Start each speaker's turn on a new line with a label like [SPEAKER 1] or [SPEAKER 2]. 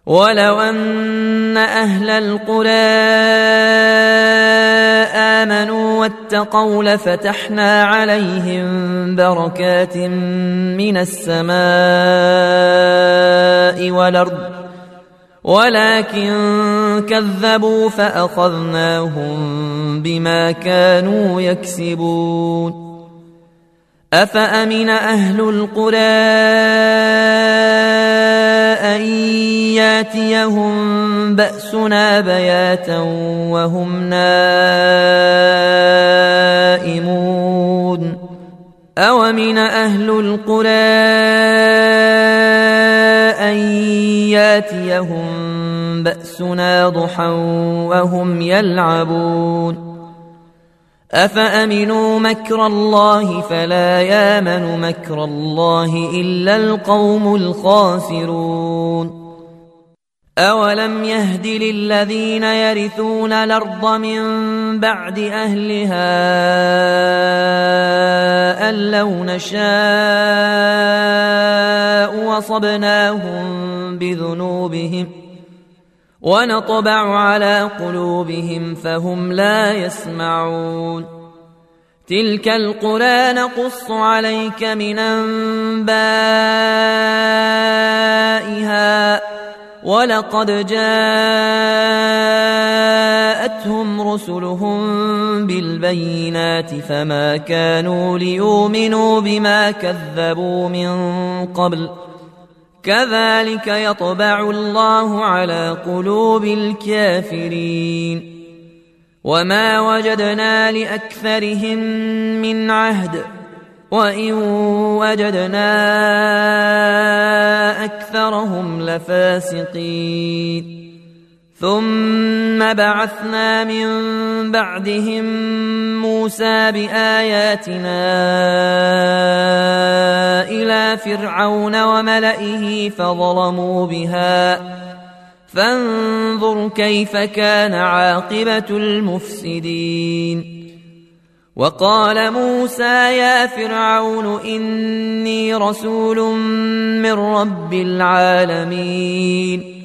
[SPEAKER 1] ولو أن أهل القرى آمنوا واتقوا لفتحنا عليهم بركات من السماء والأرض ولكن كذبوا فأخذناهم بما كانوا يكسبون أفأمن أهل القرى أن ياتيهم بأسنا بياتا وهم نائمون أومن أهل القرى أن ياتيهم بأسنا ضحى وهم يلعبون أفأمنوا مكر الله فلا يامن مكر الله إلا القوم الخاسرون أولم يهد للذين يرثون الأرض من بعد أهلها أن لو نشاء وصبناهم بذنوبهم ونطبع على قلوبهم فهم لا يسمعون تلك القرى نقص عليك من أنبائها ولقد جاءتهم رسلهم بالبينات فما كانوا ليؤمنوا بما كذبوا من قبل كذلك يطبع الله على قلوب الكافرين وما وجدنا لأكثرهم من عهد وإن وجدنا أكثرهم لفاسقين ثم بعثنا من بعدهم موسى بآياتنا إلى فرعون وملئه فظلموا بها فانظر كيف كان عاقبة المفسدين وقال موسى يا فرعون إني رسول من رب العالمين